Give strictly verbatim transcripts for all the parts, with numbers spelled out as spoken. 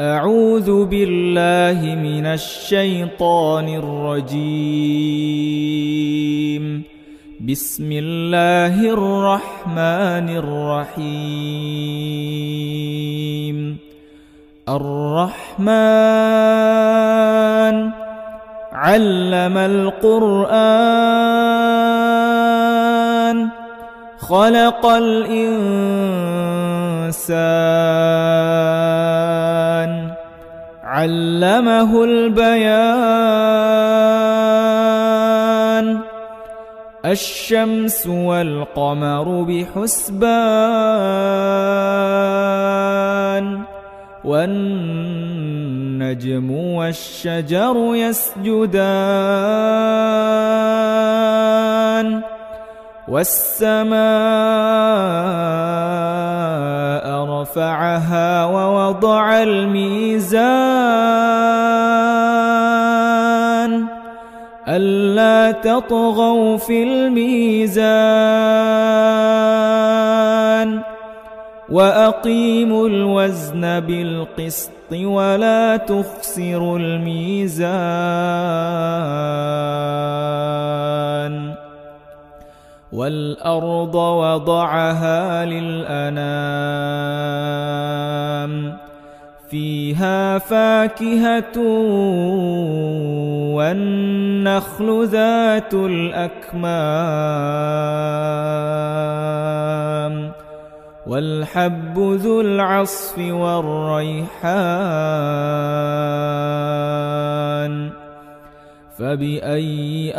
أعوذ بالله من الشيطان الرجيم. بسم الله الرحمن الرحيم. الرحمن علم القرآن خلق الإنسان علمه البيان. الشمس والقمر بحسبان والنجم والشجر يسجدان والسماء رفعها ووضع الميزان ألا تطغوا في الميزان وأقيموا الوزن بالقسط ولا تخسروا الميزان. والأرض وضعها للأنام فيها فاكهة والنخل ذات الأكمام والحب ذو العصف والريحان. فبأي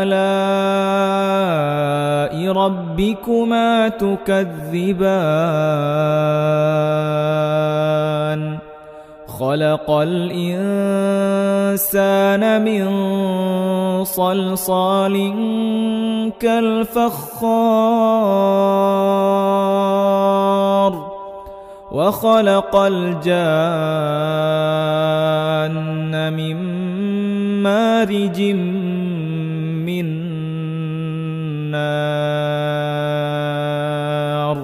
آلاء ربكما تكذبان؟ خلق الإنسان من صلصال كالفخار وخلق الجان من مارج من نار.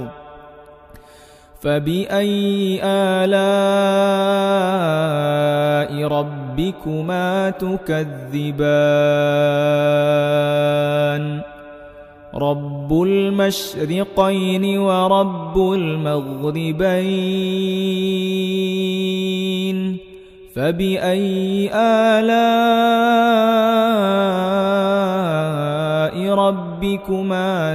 فبأي آلاء ربكما تكذبان؟ رب المشرقين ورب المغربين. فبأي آلاء ربكما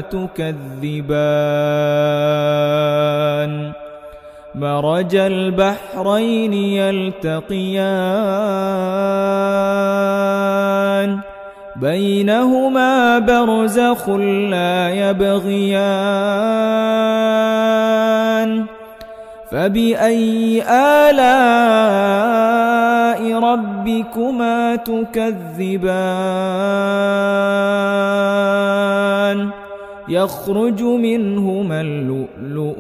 تكذبان؟ مرج البحرين يلتقيان بينهما برزخ لا يبغيان. فبأي آلاء ربكما تكذبان؟ يخرج منهما اللؤلؤ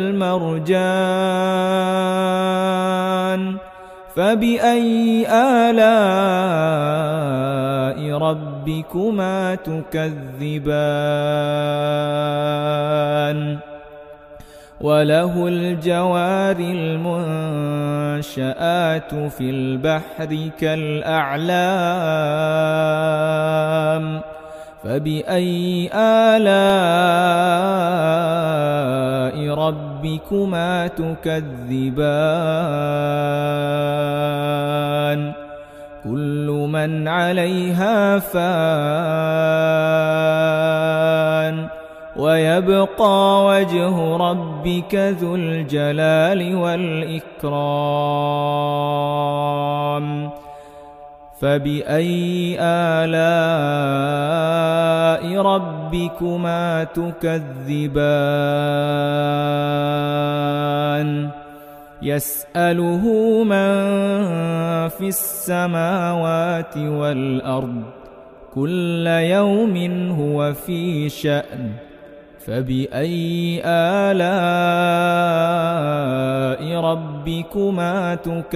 والمرجان. فبأي آلاء ربكما تكذبان؟ وله الجوار المنشآت في البحر كالأعلام. فبأي آلاء ربكما تكذبان؟ كل من عليها فان ويبقى وجه ربك ذو الجلال والإكرام. فبأي آلاء ربكما تكذبان؟ يسأله من في السماوات والأرض كل يوم هو في شأن. فبأي آلاء ربكما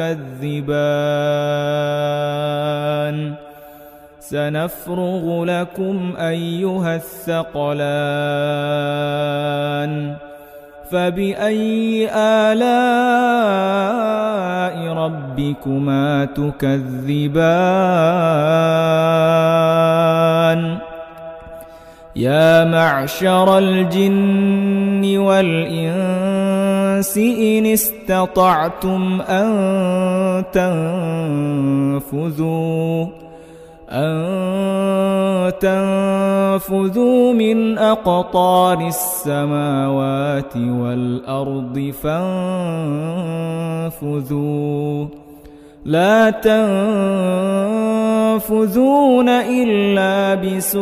تكذبان؟ سنفرغ لكم أيها الثقلان. فبأي آلاء ربكما تكذبان يا معشر الجن والإنس إن استطعتم أن تنفذوا أن تنفذوا من أقطار السماوات والأرض فانفذوا لا تنفذون إلا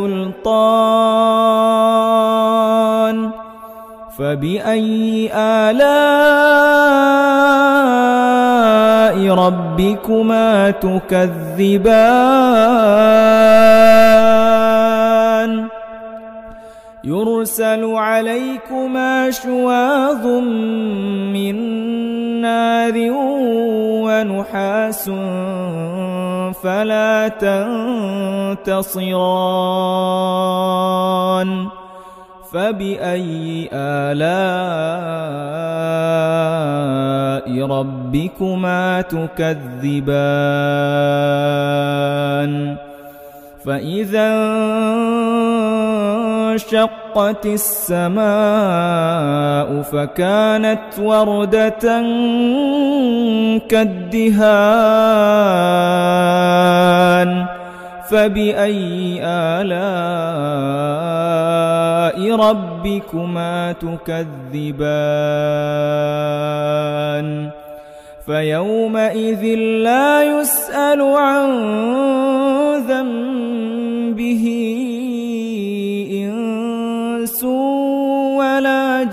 بسلطان فبأي آلاء ربكما تكذبان يرسل عليكما شواظ من نار ونحاس فلا تنتصران فبأي آلاء ربكما تكذبان فإذا انشقت السماء فكانت وردة كالدهان فبأي آلاء ربكما تكذبان فيومئذ لا يسأل عن ذنبه إنس ولا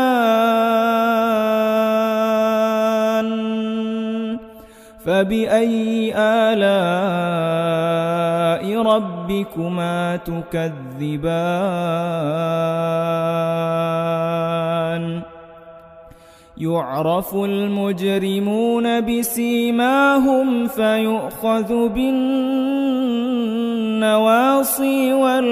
جان فبأي آلاء ربكما تكذبان يعرف المجرمون بسيماهم فيؤخذ بالنواصي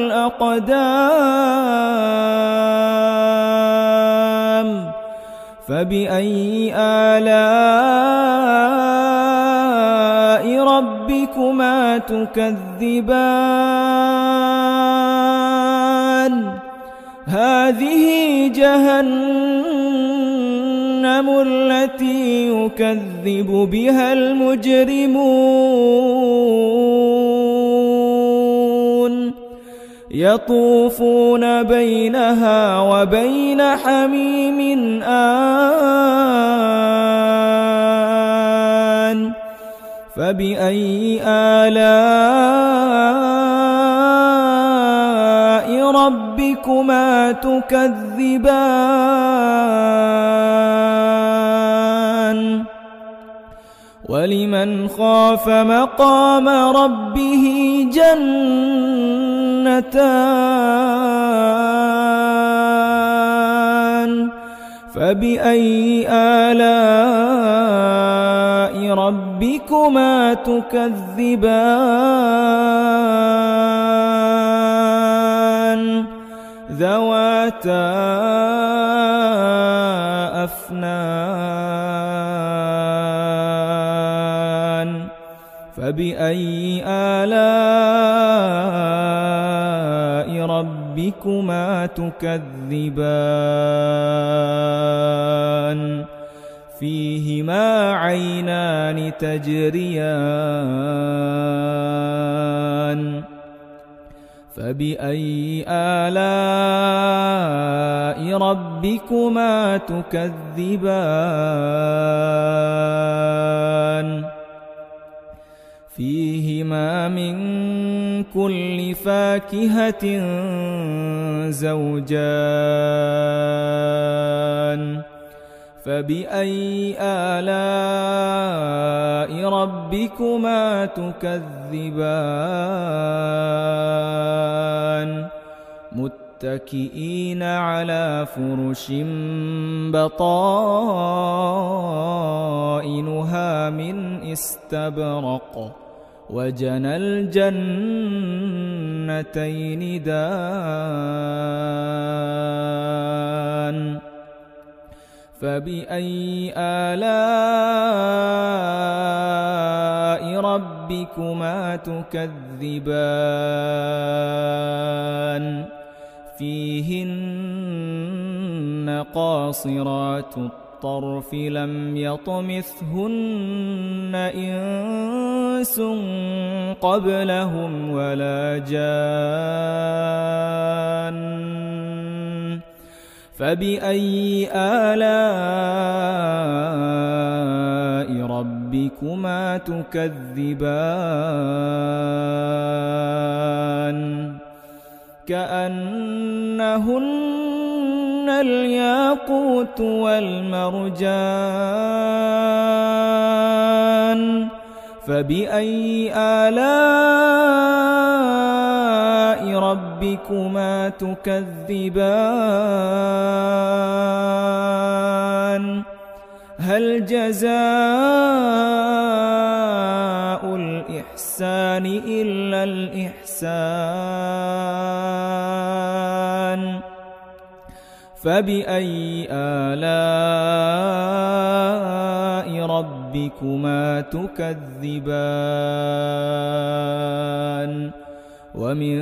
والأقدام فبأي آلاء ربكما تكذبان هذه جهنم التي يكذب بها المجرمون يطوفون بينها وبين حميم آن فبأي آلاء ربكما تكذبان ولمن خاف مقام ربه جنتان فبأي آلاء ربكما تكذبان ذواتا أفنان فبأي آلاء ربكما تكذبان فيهما عينان تجريان فبأي آلاء ربكما تكذبان فيهما من كل فاكهة زوجان فبأي آلاء ربكما تكذبان متكئين على فرش بطائنها من استبرق وجنى الجنتين دان فبأي آلاء ربكما تكذبان فيهن قاصرات الطرف لم يطمثهن إنس قبلهم ولا جان فبأي آلاء ربكما تكذبان كأنهن الياقوت والمرجان فبأي آلاء ربكما تكذبان هل جزاء الإحسان إلا الإحسان فبأي آلاء ربكما تكذبان ومن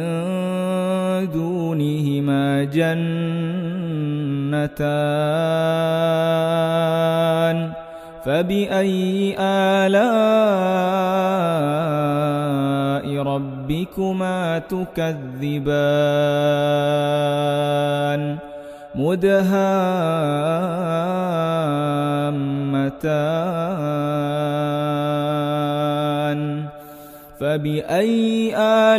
دونهما جنتان فبأي آلاء ربكما تكذبان مدهامتان فبأي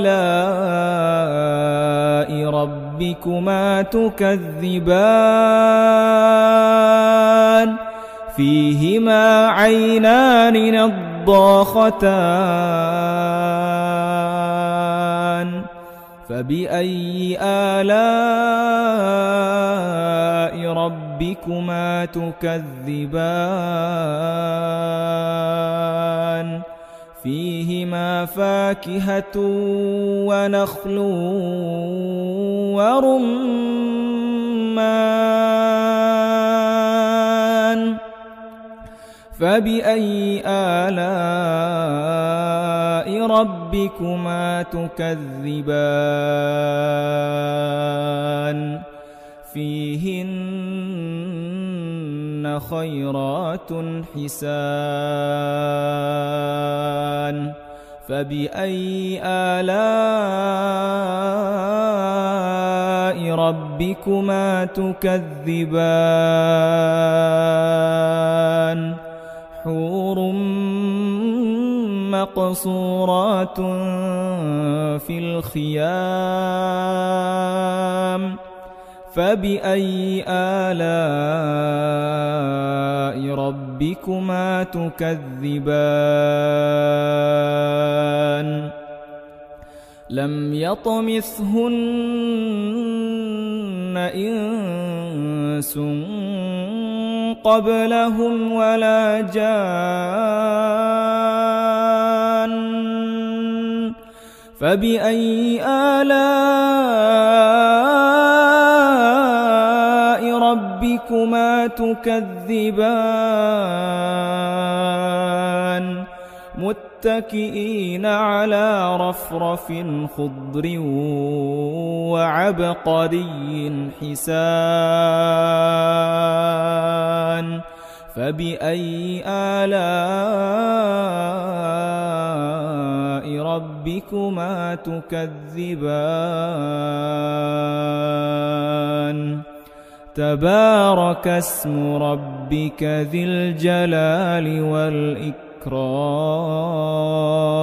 آلاء ربكما تكذبان فيهما عينان نضاختان فبأي آلاء ربكما تكذبان فيهما فاكهة ونخل ورمان فبأي آلاء ربكما تكذبان فيهن خيرات حسان فبأي آلاء ربكما تكذبان حور مقصورات في الخيام فبأي آلاء ربكما تكذبان لم يطمثهن إنس قبلهم ولا جان فبأي آلاء ربكما تكذبان متكئين على رفرف خضر وعبقري حسان فبأي آلاء ربكما تكذبان تبارك اسم ربك ذي الجلال والإكرام